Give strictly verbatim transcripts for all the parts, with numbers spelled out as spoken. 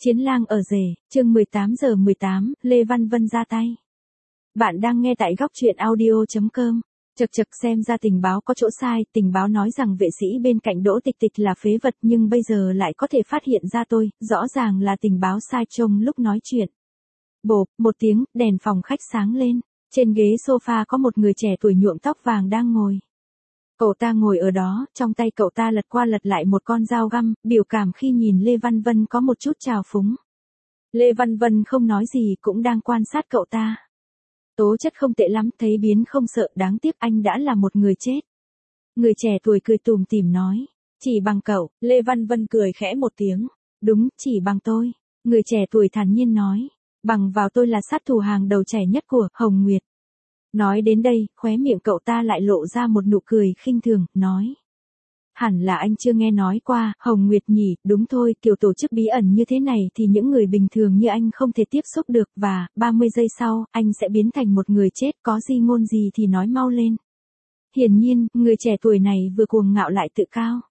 Chiến lang ở rể, chương mười tám giờ mười tám, Lê Văn Vân ra tay. Bạn đang nghe tại góc truyện audio chấm com. Chật chật xem ra tình báo có chỗ sai, tình báo nói rằng vệ sĩ bên cạnh Đỗ Tịch Tịch là phế vật nhưng bây giờ lại có thể phát hiện ra tôi, rõ ràng là tình báo sai trông lúc nói chuyện. Bộp, một tiếng, đèn phòng khách sáng lên, trên ghế sofa có một người trẻ tuổi nhuộm tóc vàng đang ngồi. Cậu ta ngồi ở đó, trong tay cậu ta lật qua lật lại một con dao găm, biểu cảm khi nhìn Lê Văn Vân có một chút trào phúng. Lê Văn Vân không nói gì cũng đang quan sát cậu ta. Tố chất không tệ lắm, thấy biến không sợ, đáng tiếc anh đã là một người chết. Người trẻ tuổi cười tủm tỉm nói, chỉ bằng cậu, Lê Văn Vân cười khẽ một tiếng, đúng, chỉ bằng tôi. Người trẻ tuổi thản nhiên nói, bằng vào tôi là sát thủ hàng đầu trẻ nhất của Hồng Nguyệt. Nói đến đây, khóe miệng cậu ta lại lộ ra một nụ cười khinh thường, nói. Hẳn là anh chưa nghe nói qua, Hồng Nguyệt nhỉ, đúng thôi, kiểu tổ chức bí ẩn như thế này thì những người bình thường như anh không thể tiếp xúc được và, ba mươi giây sau, anh sẽ biến thành một người chết, có gì ngôn gì thì nói mau lên. Hiển nhiên, người trẻ tuổi này vừa cuồng ngạo lại tự cao.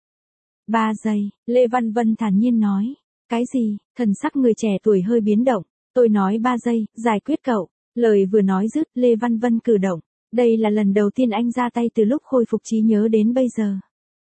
Ba giây, Lê Văn Vân thản nhiên nói. Cái gì, thần sắc người trẻ tuổi hơi biến động, tôi nói ba giây, giải quyết cậu. Lời vừa nói dứt, Lê Văn Vân cử động. Đây là lần đầu tiên anh ra tay từ lúc khôi phục trí nhớ đến bây giờ.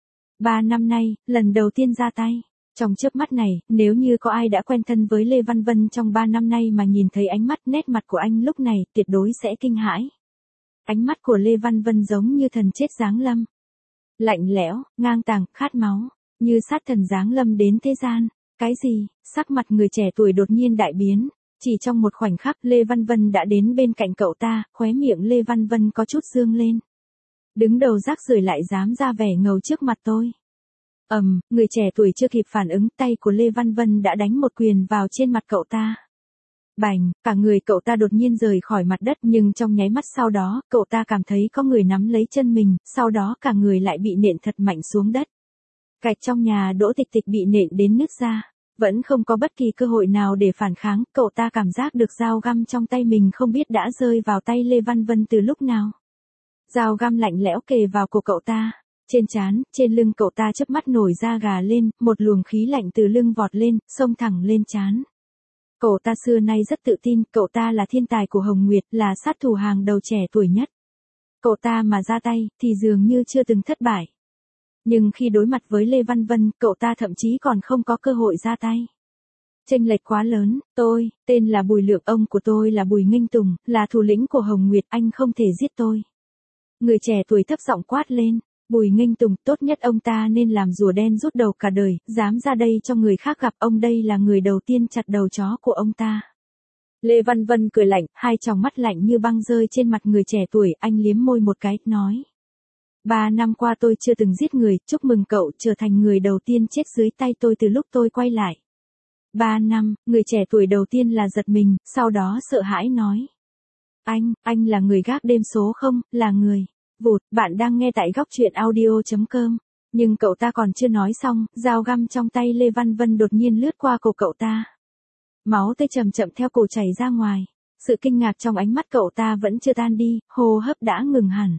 Ba năm nay, lần đầu tiên ra tay. Trong chớp mắt này, nếu như có ai đã quen thân với Lê Văn Vân trong ba năm nay mà nhìn thấy ánh mắt nét mặt của anh lúc này, tuyệt đối sẽ kinh hãi. Ánh mắt của Lê Văn Vân giống như thần chết giáng lâm. Lạnh lẽo, ngang tàng, khát máu, như sát thần giáng lâm đến thế gian. Cái gì? Sắc mặt người trẻ tuổi đột nhiên đại biến. Chỉ trong một khoảnh khắc Lê Văn Vân đã đến bên cạnh cậu ta, khóe miệng Lê Văn Vân có chút dương lên. Đứng đầu rác rưởi lại dám ra vẻ ngầu trước mặt tôi. Ầm, um, người trẻ tuổi chưa kịp phản ứng, tay của Lê Văn Vân đã đánh một quyền vào trên mặt cậu ta. Bành, cả người cậu ta đột nhiên rời khỏi mặt đất nhưng trong nháy mắt sau đó, cậu ta cảm thấy có người nắm lấy chân mình, sau đó cả người lại bị nện thật mạnh xuống đất. Gạch trong nhà Đỗ Tịch Tịch bị nện đến nứt ra. Vẫn không có bất kỳ cơ hội nào để phản kháng, cậu ta cảm giác được dao găm trong tay mình không biết đã rơi vào tay Lê Văn Vân từ lúc nào. Dao găm lạnh lẽo kề vào cổ cậu ta, trên trán, trên lưng cậu ta chớp mắt nổi da gà lên, một luồng khí lạnh từ lưng vọt lên, xông thẳng lên trán. Cậu ta xưa nay rất tự tin, cậu ta là thiên tài của Hồng Nguyệt, là sát thủ hàng đầu trẻ tuổi nhất. Cậu ta mà ra tay, thì dường như chưa từng thất bại. Nhưng khi đối mặt với Lê Văn Vân, cậu ta thậm chí còn không có cơ hội ra tay. Chênh lệch quá lớn, tôi, tên là Bùi Lượng, ông của tôi là Bùi Nghinh Tùng, là thủ lĩnh của Hồng Nguyệt, anh không thể giết tôi. Người trẻ tuổi thấp giọng quát lên, Bùi Nghinh Tùng, tốt nhất ông ta nên làm rùa đen rút đầu cả đời, dám ra đây cho người khác gặp ông, đây là người đầu tiên chặt đầu chó của ông ta. Lê Văn Vân cười lạnh, hai tròng mắt lạnh như băng rơi trên mặt người trẻ tuổi, anh liếm môi một cái, nói. Ba năm qua tôi chưa từng giết người, chúc mừng cậu trở thành người đầu tiên chết dưới tay tôi từ lúc tôi quay lại. Ba năm, người trẻ tuổi đầu tiên là giật mình, sau đó sợ hãi nói. Anh, anh là người gác đêm số không, là người. Vụt, bạn đang nghe tại góc truyện audio chấm com. Nhưng cậu ta còn chưa nói xong, dao găm trong tay Lê Văn Vân đột nhiên lướt qua cổ cậu ta. Máu tươi chậm chậm theo cổ chảy ra ngoài. Sự kinh ngạc trong ánh mắt cậu ta vẫn chưa tan đi, hô hấp đã ngừng hẳn.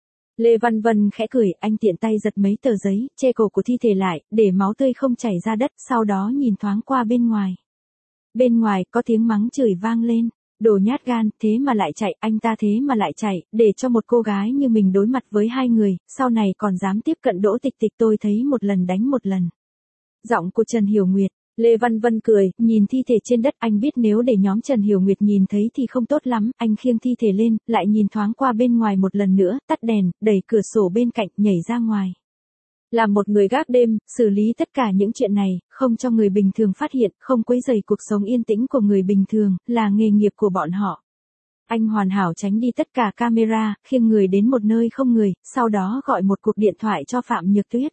Lê Văn Vân khẽ cười, anh tiện tay giật mấy tờ giấy, che cổ của thi thể lại, để máu tươi không chảy ra đất, sau đó nhìn thoáng qua bên ngoài. Bên ngoài, có tiếng mắng chửi vang lên, đồ nhát gan, thế mà lại chạy, anh ta thế mà lại chạy, để cho một cô gái như mình đối mặt với hai người, sau này còn dám tiếp cận Đỗ Tịch Tịch, tôi thấy một lần đánh một lần. Giọng của Trần Hiểu Nguyệt. Lê Văn Vân cười, nhìn thi thể trên đất, anh biết nếu để nhóm Trần Hiểu Nguyệt nhìn thấy thì không tốt lắm, anh khiêng thi thể lên, lại nhìn thoáng qua bên ngoài một lần nữa, tắt đèn, đẩy cửa sổ bên cạnh, nhảy ra ngoài. Là một người gác đêm, xử lý tất cả những chuyện này, không cho người bình thường phát hiện, không quấy rầy cuộc sống yên tĩnh của người bình thường, là nghề nghiệp của bọn họ. Anh hoàn hảo tránh đi tất cả camera, khiêng người đến một nơi không người, sau đó gọi một cuộc điện thoại cho Phạm Nhược Tuyết.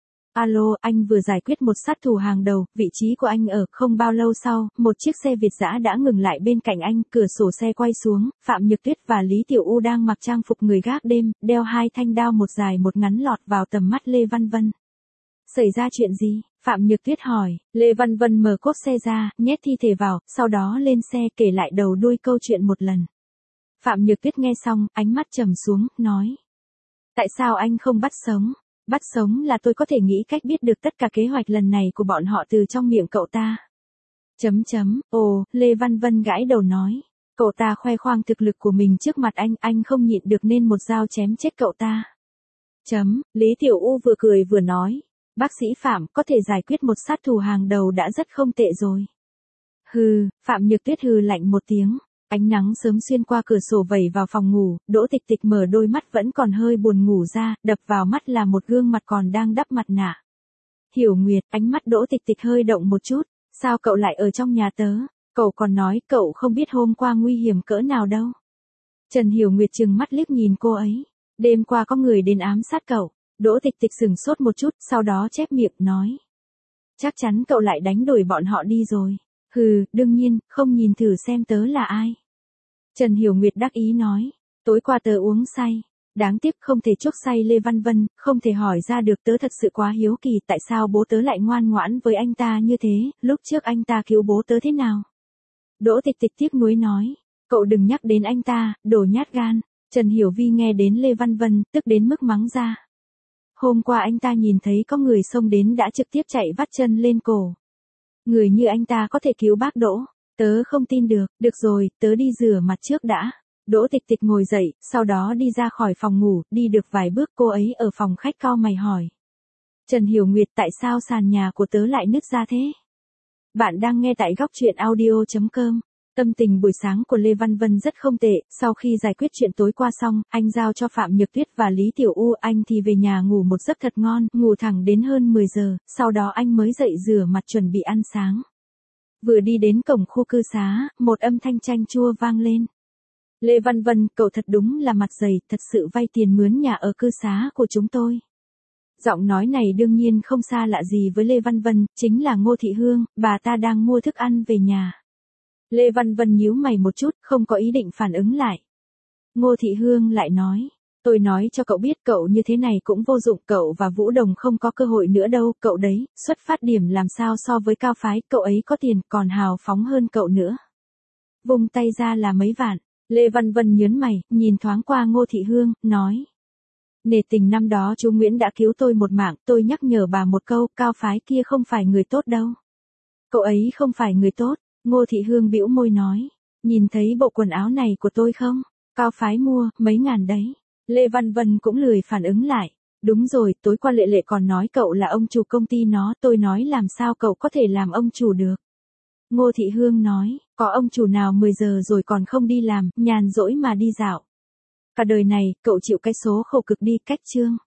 Alo, anh vừa giải quyết một sát thủ hàng đầu, vị trí của anh ở, không bao lâu sau, một chiếc xe Việt dã đã ngừng lại bên cạnh anh, cửa sổ xe quay xuống, Phạm Nhược Tuyết và Lý Tiểu U đang mặc trang phục người gác đêm, đeo hai thanh đao một dài một ngắn lọt vào tầm mắt Lê Văn Vân. Xảy ra chuyện gì? Phạm Nhược Tuyết hỏi, Lê Văn Vân mở cốp xe ra, nhét thi thể vào, sau đó lên xe kể lại đầu đuôi câu chuyện một lần. Phạm Nhược Tuyết nghe xong, ánh mắt trầm xuống, nói. Tại sao anh không bắt sống? Bắt sống là tôi có thể nghĩ cách biết được tất cả kế hoạch lần này của bọn họ từ trong miệng cậu ta. Chấm chấm, ồ, Lê Văn Vân gãi đầu nói. Cậu ta khoe khoang thực lực của mình trước mặt anh, anh không nhịn được nên một dao chém chết cậu ta. Chấm, Lý Tiểu U vừa cười vừa nói. Bác sĩ Phạm có thể giải quyết một sát thủ hàng đầu đã rất không tệ rồi. Hừ, Phạm Nhược Tuyết hừ lạnh một tiếng. Ánh nắng sớm xuyên qua cửa sổ vẩy vào phòng ngủ, Đỗ Tịch Tịch mở đôi mắt vẫn còn hơi buồn ngủ ra, đập vào mắt là một gương mặt còn đang đắp mặt nạ. Hiểu Nguyệt, ánh mắt Đỗ Tịch Tịch hơi động một chút, sao cậu lại ở trong nhà tớ? Cậu còn nói cậu không biết hôm qua nguy hiểm cỡ nào đâu. Trần Hiểu Nguyệt trừng mắt liếc nhìn cô ấy. Đêm qua có người đến ám sát cậu. Đỗ Tịch Tịch sừng sốt một chút, sau đó chép miệng nói. Chắc chắn cậu lại đánh đuổi bọn họ đi rồi. Hừ, đương nhiên, không nhìn thử xem tớ là ai. Trần Hiểu Nguyệt đắc ý nói. Tối qua tớ uống say. Đáng tiếc không thể chuốc say Lê Văn Vân, không thể hỏi ra được, tớ thật sự quá hiếu kỳ tại sao bố tớ lại ngoan ngoãn với anh ta như thế, lúc trước anh ta cứu bố tớ thế nào. Đỗ Tịch Tịch tiếc nuối nói. Cậu đừng nhắc đến anh ta, đồ nhát gan. Trần Hiểu Vi nghe đến Lê Văn Vân, tức đến mức mắng ra. Hôm qua anh ta nhìn thấy có người xông đến đã trực tiếp chạy vắt chân lên cổ. Người như anh ta có thể cứu bác Đỗ. Tớ không tin được, được rồi, tớ đi rửa mặt trước đã. Đỗ Tịch Tịch ngồi dậy, sau đó đi ra khỏi phòng ngủ, đi được vài bước cô ấy ở phòng khách cau mày hỏi. Trần Hiểu Nguyệt, tại sao sàn nhà của tớ lại nứt ra thế? Bạn đang nghe tại góc truyện audio chấm com. Tâm tình buổi sáng của Lê Văn Vân rất không tệ, sau khi giải quyết chuyện tối qua xong, anh giao cho Phạm Nhược Tuyết và Lý Tiểu U, anh thì về nhà ngủ một giấc thật ngon, ngủ thẳng đến hơn mười giờ, sau đó anh mới dậy rửa mặt chuẩn bị ăn sáng. Vừa đi đến cổng khu cư xá, một âm thanh chanh chua vang lên. Lê Văn Vân, cậu thật đúng là mặt dày, thật sự vay tiền mướn nhà ở cư xá của chúng tôi. Giọng nói này đương nhiên không xa lạ gì với Lê Văn Vân, chính là Ngô Thị Hương, bà ta đang mua thức ăn về nhà. Lê Văn Vân nhíu mày một chút, không có ý định phản ứng lại. Ngô Thị Hương lại nói, tôi nói cho cậu biết cậu như thế này cũng vô dụng, cậu và Vũ Đồng không có cơ hội nữa đâu, cậu đấy, xuất phát điểm làm sao so với Cao Phái, cậu ấy có tiền, còn hào phóng hơn cậu nữa. Vung tay ra là mấy vạn, Lê Văn Vân nhớn mày, nhìn thoáng qua Ngô Thị Hương, nói. Nể tình năm đó chú Nguyễn đã cứu tôi một mạng, tôi nhắc nhở bà một câu, Cao Phái kia không phải người tốt đâu. Cậu ấy không phải người tốt. Ngô Thị Hương bĩu môi nói, nhìn thấy bộ quần áo này của tôi không? Cao Phái mua, mấy ngàn đấy. Lê Văn Vân cũng lười phản ứng lại. Đúng rồi, tối qua Lệ Lệ còn nói cậu là ông chủ công ty nó, tôi nói làm sao cậu có thể làm ông chủ được. Ngô Thị Hương nói, có ông chủ nào mười giờ rồi còn không đi làm, nhàn rỗi mà đi dạo. Cả đời này, cậu chịu cái số khổ cực đi, cách chương.